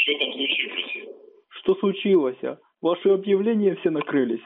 Что там случилось? Что случилось? Ваши объявления все накрылись.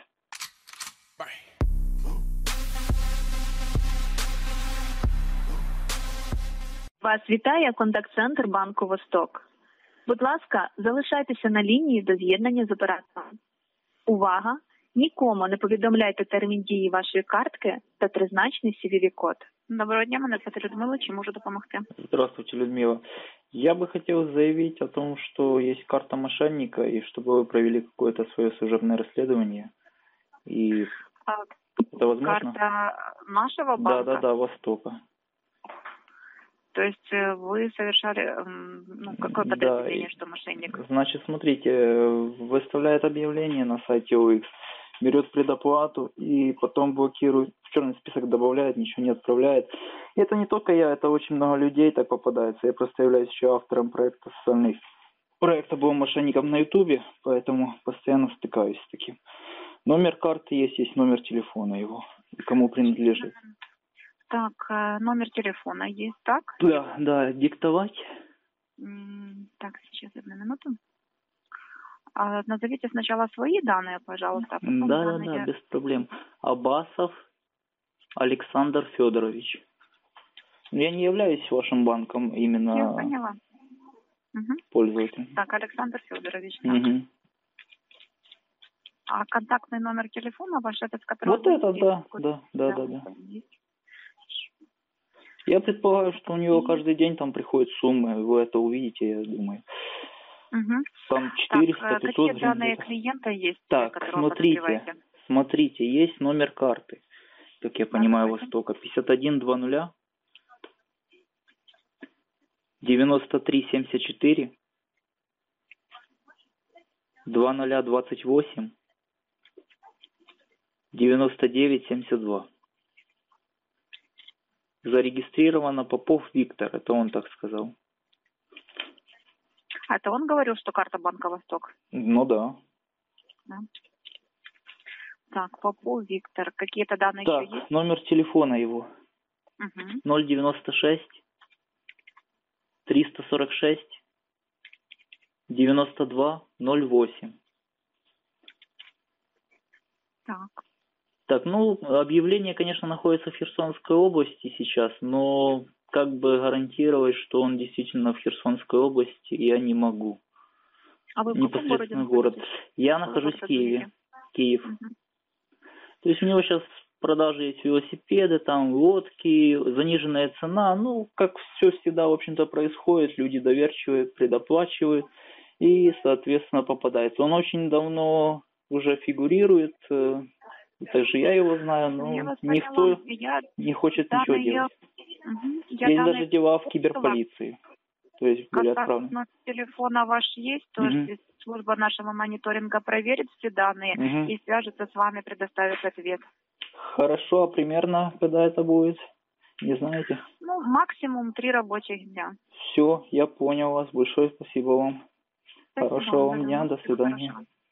Вас вітає контакт-центр Банку Восток. Будь ласка, залишайтеся на лінії до з'єднання з оператором. Увага! Нікому не повідомляйте термін дії вашої картки та тризначний CVV-код. Доброго дня, мене звати Людмила, чи можу допомогти? Здравствуйте, Людмила. Я бы хотел заявить о том, что есть карта мошенника, и чтобы вы провели какое-то свое служебное расследование. И это возможно? Карта нашего банка? Да, Востока. То есть вы совершали, какое подразделение, что мошенник? Значит, смотрите, выставляет объявление на сайте OX, берет предоплату и потом блокирует, в черный список добавляет, ничего не отправляет. И это не только я, это очень много людей так попадается. Я просто являюсь еще автором проекта социальных. Проекта был мошенником на Ютубе, поэтому постоянно стыкаюсь с таким. Номер карты есть номер телефона его, и кому принадлежит. Так, номер телефона есть, так? Да, диктовать. Так, сейчас, одну минуту. Назовите сначала свои данные, пожалуйста. Да, без проблем. Абасов Александр Федорович. Я не являюсь вашим банком именно. Я поняла. Пользователем. Так, Александр Федорович. Угу. А контактный номер телефона ваш, этот, с которого... Вот это, да. Я предполагаю, что у него каждый день там приходят суммы, вы это увидите, я думаю. Угу. Там 400, 500 какие данные клиента есть? Так, смотрите, есть номер карты, как я понимаю, Востока, 5120 9374 2028 9972. Зарегистрировано Попов Виктор, это он так сказал. Это он говорил, что карта Банка Восток? Ну да. Так, Попов Виктор. Какие-то данные так, еще есть? Номер телефона его. 096 346 92 08. Так, объявление, конечно, находится в Херсонской области сейчас, но как бы гарантировать, что он действительно в Херсонской области, я не могу. А вы в каком городе город. Я нахожусь в Киеве. Киев. То есть у него сейчас в продаже есть велосипеды, там лодки, заниженная цена. Как все всегда, в общем-то, происходит. Люди доверчивые, предоплачивают и, соответственно, попадается. Он очень давно уже фигурирует. Также я его знаю, но никто не хочет ничего делать. Есть даже дела в киберполиции. То есть были отправлены. Контакт телефона ваш есть, то есть служба нашего мониторинга проверит все данные и свяжется с вами, предоставит ответ. Хорошо, а примерно когда это будет? Не знаете? Максимум 3 рабочих дня. Все, я понял вас. Большое спасибо вам. Спасибо Хорошего вам дня, до свидания.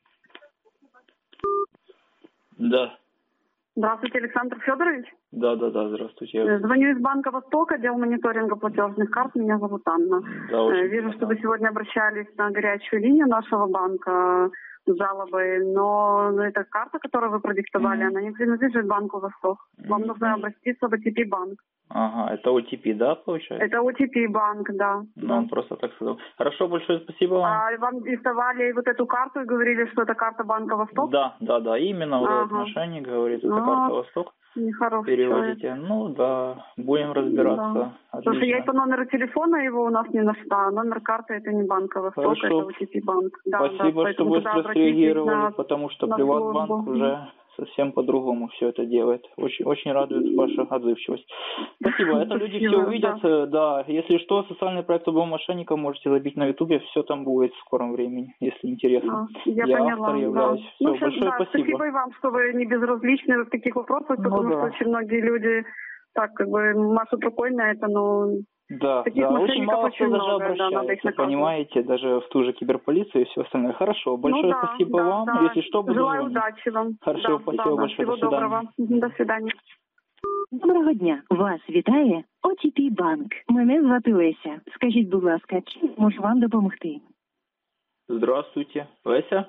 Да. Здравствуйте, Александр Федорович. Да, здравствуйте. Звоню из Банка Восток, отдел мониторинга платежных карт. Меня зовут Анна. Да, вижу, что вы сегодня обращались на горячую линию нашего банка с жалобой, но эта карта, которую вы продиктовали, она не принадлежит Банку Восток. Вам нужно обратиться в OTP банк. Ага, это OTP, да, получается? Это OTP банк, да. Он просто так сказал. Хорошо, большое спасибо вам. А вам диктовали вот эту карту и говорили, что это карта Банка Восток? Да, именно вот этот мошенник говорит, это карта Восток. Нехороший переводите. Будем разбираться. Да. Слушай, я и по номеру телефона его у нас не нашла. Номер карты это не Банка Восток, хорошо. Это OTP банк. Спасибо, что быстро среагировали, потому что Приватбанк уже совсем по-другому все это делает. Очень, очень радует ваша отзывчивость. Спасибо. Это люди все увидят. Да. Если что, социальный проект «Был мошенником» можете забить на Ютубе. Все там будет в скором времени, если интересно. Я поняла. Автор являюсь. Все, большое спасибо. Спасибо и вам, что вы не безразличны в таких вопросах, потому что очень многие люди так машут рукой на это, но... Да, очень мало кто даже обращается, понимаете, даже в ту же киберполицию и все остальное. Хорошо, большое спасибо вам. Если что, буду желаю звонить. удачи вам. Хорошо, спасибо большое. Всего доброго. До свидания. Доброго дня. Вас вітає OTP банк. Мене звати Леся. Скажіть, будь ласка, чим можу вам допомогти? Здравствуйте. Леся?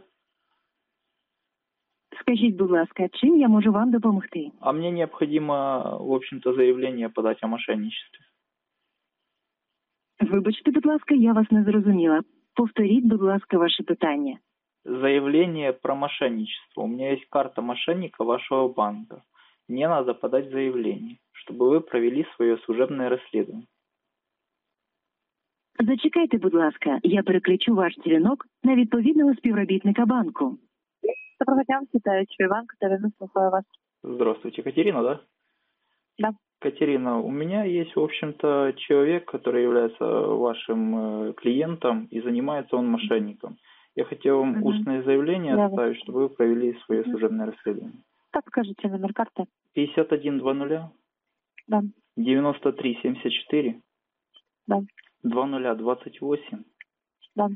Скажіть, будь ласка, чим я можу вам допомогти? А мне необходимо, в общем-то, заявление подать о мошенничестве. Вибачте, будь ласка, я вас не зрозуміла. Повторіть, будь ласка, ваше питання. Заявление про мошенничество. У меня есть карта мошенника вашего банка. Мне надо подать заявление, чтобы вы провели свое служебное расследование. Зачекайте, будь ласка, я переключу ваш дзвінок на відповідного співробітника банку. Доброго дня, вітаю, банк, Катерина, слухаю вас. Здравствуйте, Катерина, да? Да. Катерина, у меня есть, в общем-то, человек, который является вашим клиентом, и занимается он мошенником. Я хотел вам устное заявление оставить, чтобы вы провели свое служебное расследование. Так, скажите номер карты. 5120 Да. 9374 Да. 2028 Да.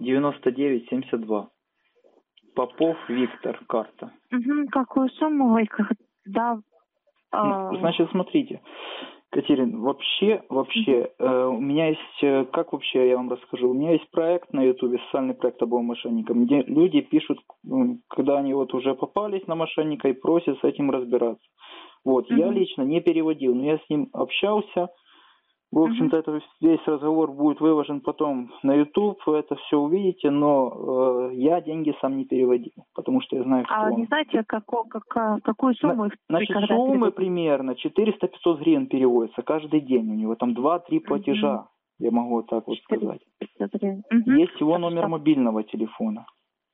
9972. Попов Виктор, карта. Угу, какую сумму вы когда... Значит, смотрите, Катерин, вообще, у меня есть, как вообще я вам расскажу, у меня есть проект на Ютубе, социальный проект «Обоим мошенникам», где люди пишут, когда они вот уже попались на мошенника и просят с этим разбираться. Вот, я лично не переводил, но я с ним общался. В общем-то, это весь разговор будет выложен потом на YouTube, вы это все увидите, но я деньги сам не переводил, потому что я знаю, что... А не знаете, какую сумму... Значит, суммы примерно 400-500 гривен переводятся каждый день. У него там 2-3 платежа, я могу вот так вот сказать. Есть его номер мобильного телефона.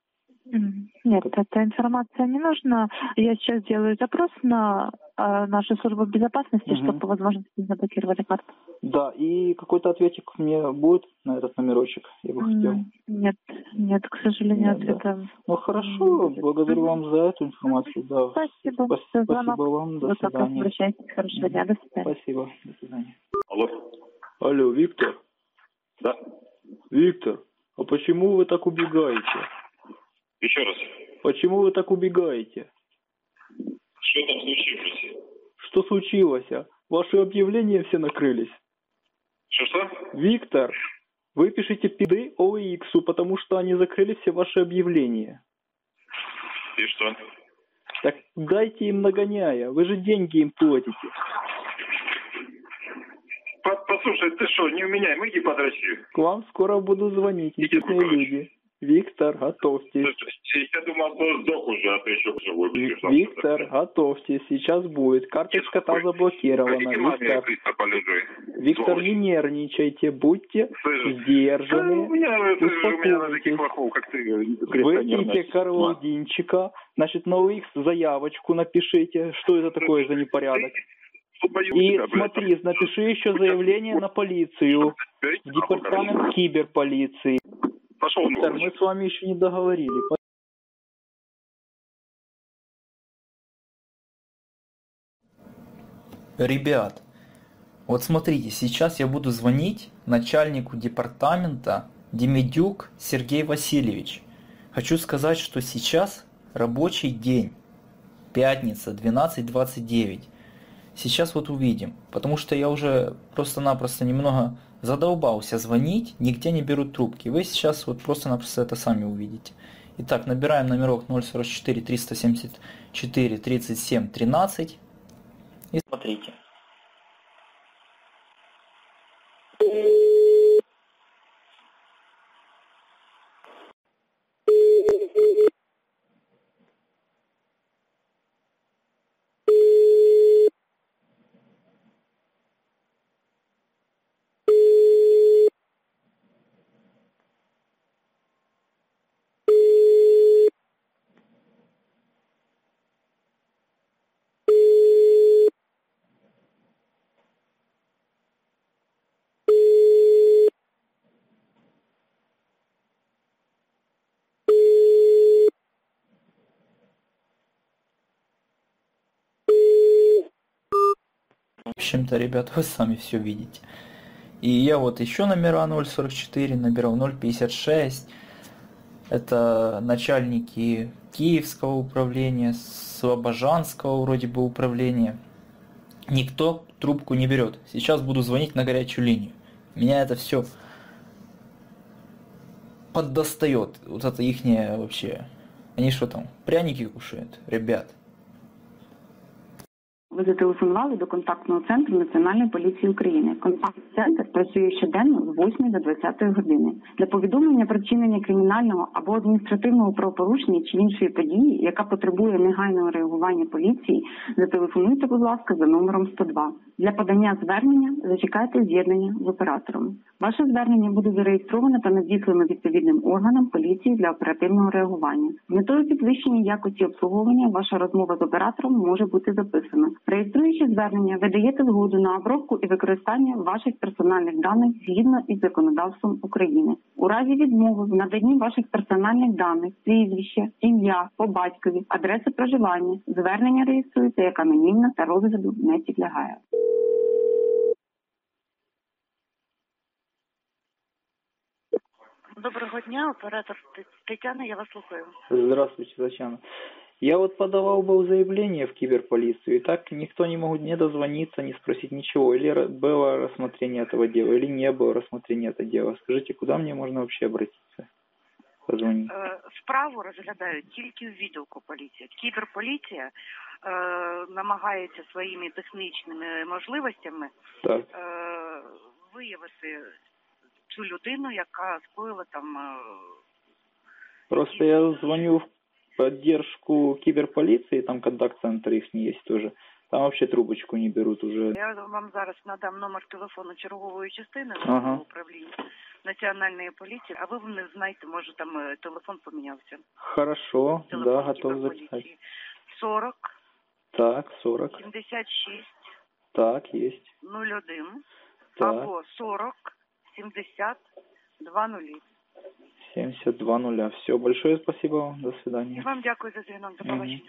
Нет, эта информация не нужна. Я сейчас делаю запрос на нашу службу безопасности, чтобы по возможности заблокировали карту. Да, и какой-то ответик мне будет на этот номерочек, я бы хотел. Нет, к сожалению, ответа. Ну хорошо, благодарю вам за эту информацию. Да. Спасибо. Спасибо вам, до свидания. Обращайтесь, хорошего дня, до свидания. Спасибо, до свидания. Алло. Алло, Виктор? Да. Виктор, а почему вы так убегаете? Еще раз. Почему вы так убегаете? Что там случилось? Что случилось? Ваши объявления все накрылись. Что? Виктор, вы пишите пиды OLX, потому что они закрыли все ваши объявления. И что? Так дайте им нагоняя, вы же деньги им платите. Послушай, ты что, не уменяй, иди под Россию. К вам скоро будут звонить интересные люди. Виктор, готовьтесь. Я думал, что сдох уже, а ты еще все будешь. Виктор, готовьтесь, сейчас будет. Карточка та заблокирована. Виктор, не нервничайте, будьте сдержаны, успокойтесь. Выпейте Карлодинчика, значит, на OLX заявочку напишите, что это такое за непорядок. И смотри, напиши еще заявление на полицию, в департамент киберполиции. Пошел, Виктор, мы с вами еще не договорили. Ребят, вот смотрите, сейчас я буду звонить начальнику департамента Демидюк Сергей Васильевич. Хочу сказать, что сейчас рабочий день, пятница, 12:29. Сейчас вот увидим, потому что я уже просто-напросто немного задолбался звонить, нигде не берут трубки. Вы сейчас вот просто-напросто это сами увидите. Итак, набираем номерок 044 374 37 13 и смотрите. В общем-то, ребят, вы сами все видите. И я вот еще номера 044 набирал, 056. Это начальники Киевского управления, Слобожанского вроде бы управления. Никто трубку не берет. Сейчас буду звонить на горячую линию. Меня это все поддостает вот это ихнее вообще. Они что там, пряники кушают, ребят? Ви зателефонували до контактного центру Національної поліції України. Контактний центр працює щоденно з 8 до 20 години. Для повідомлення про вчинення кримінального або адміністративного правопорушення чи іншої події, яка потребує негайного реагування поліції, зателефонуйте, будь ласка, за номером 102. Для подання звернення зачекайте з'єднання з оператором. Ваше звернення буде зареєстровано та надіслано відповідним органам поліції для оперативного реагування. З метою підвищення якості обслуговування ваша розмова з оператором може бути записана. Реєструючи звернення, ви даєте згоду на обробку і використання ваших персональних даних згідно із законодавством України. У разі відмови в наданні ваших персональних даних, прізвище, ім'я, по батькові, адреси проживання, звернення реєструється як анонімне та розгляду не підлягає. Доброго дня, оператор Тетяна, я вас слухаю. Здравствуйте, Татьяна. Я вот подавал был заявление в киберполицию, и так никто не мог не дозвониться, не спросить ничего. Или было рассмотрение этого дела, или не было рассмотрения этого дела. Скажите, куда мне можно вообще обратиться? Позвонить. Справу розглядають тільки в відділку поліції. Кіберполіція намагається своїми технічними можливостями Так. виявити цю людину, яка скоїла там... Просто я звоню в поддержку киберполиции, там контакт-центр их есть тоже. Там вообще трубочку не берут уже. Я вам зараз надам номер телефону чергової частини управління Національної поліції, а ви в них знаєте, може там телефон помінявся. Хорошо, телефон, да, готов записать. 40. Так, 40. 76. Так, есть. 01. Так. Або 40 70 20. 72 Все, большое спасибо вам. До свидания. И вам дякую за звонок. До побачення.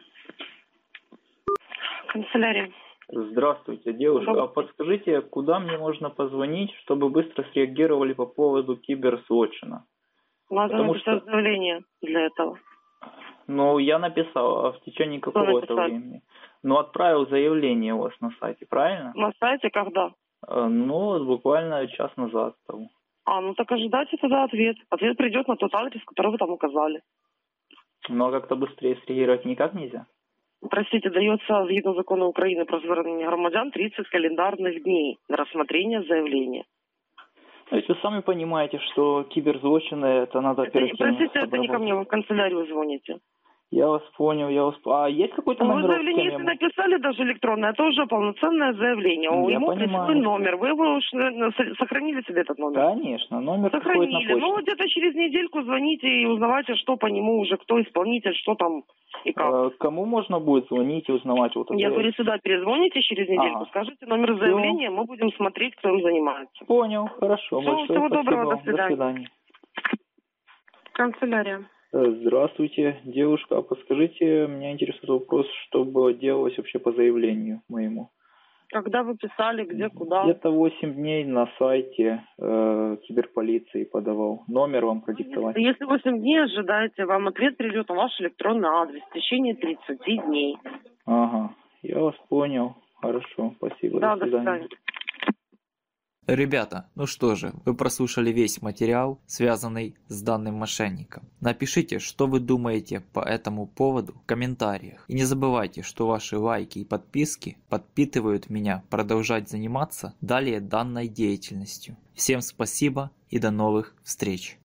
Канцелярия. Здравствуйте, девушка. А подскажите, куда мне можно позвонить, чтобы быстро среагировали по поводу киберзлочина? Надо написать заявление для этого. Ну, я написал, а в течение какого-то времени. Ну, отправил заявление у вас на сайте, правильно? На сайте когда? Ну, буквально час назад. Того. Ну так ожидайте тогда ответ. Ответ придет на тот адрес, который вы там указали. Ну, а как-то быстрее среагировать никак нельзя? Простите, дается згідно закону України про звернення громадян 30 календарных дней на рассмотрение заявления. То есть вы сами понимаете, что киберзлочины это надо оперативно. Простите, это не ко мне, вы в канцелярию звоните. Я вас понял, А есть какой-то номер? Вы заявление, если написали даже электронное, это уже полноценное заявление. Ему присвоен номер. Вы его уж сохранили себе этот номер? Конечно, номер сохранили. На почту. Ну, где-то через недельку звоните и узнавайте, что по нему уже, кто исполнитель, что там и как. Кому можно будет звонить и узнавать? Вот Я говорю, сюда перезвоните через недельку, скажите номер заявления, мы будем смотреть, кто им занимается. Понял, хорошо. Всего доброго, до свидания. До свидания. Канцелярия. Здравствуйте, девушка. А подскажите, меня интересует вопрос, что делалось вообще по заявлению моему. Когда вы писали, где, куда? Где-то 8 дней на сайте киберполиции подавал. Номер вам продиктовать. Если 8 дней ожидаете, вам ответ придет на ваш электронный адрес в течение 30 дней. Ага, я вас понял. Хорошо, спасибо. Да, до свидания. Ребята, ну что же, вы прослушали весь материал, связанный с данным мошенником. Напишите, что вы думаете по этому поводу в комментариях. И не забывайте, что ваши лайки и подписки подпитывают меня продолжать заниматься далее данной деятельностью. Всем спасибо и до новых встреч.